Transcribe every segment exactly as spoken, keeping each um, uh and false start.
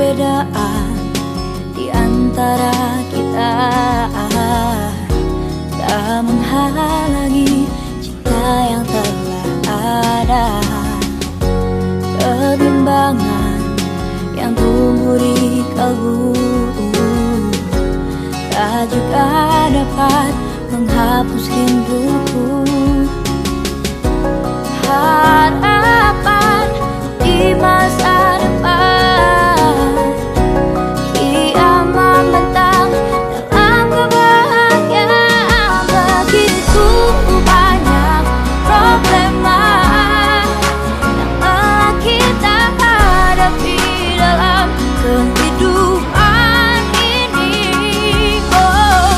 perbedaan di antara kita tak menghalangi cinta yang telah ada. Kebimbangan yang tumbuh di kalbu tak juga dapat menghapus rinduku. Harapan di masa depan ia membentang dalam kebahagiaan. Begitu banyak problema yang telah kita hadapi dalam kehidupan ini. Oh,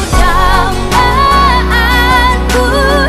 dambaan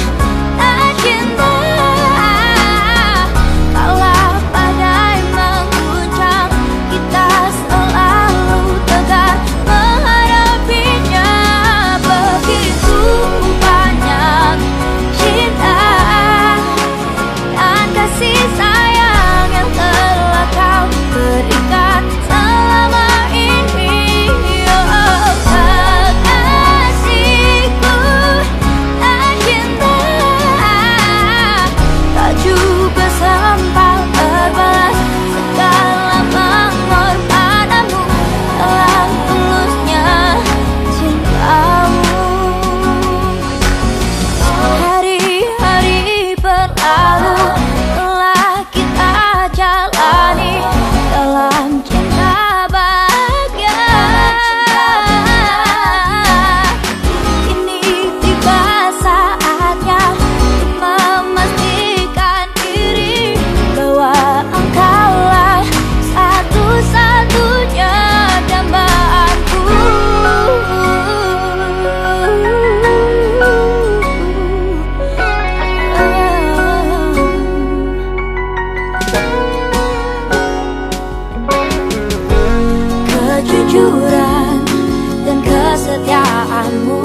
kejujuran dan kesetiaanmu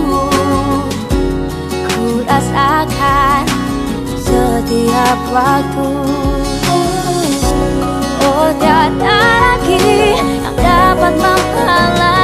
ku rasakan setiap waktu. Oh, tiada lagi yang dapat menghalangi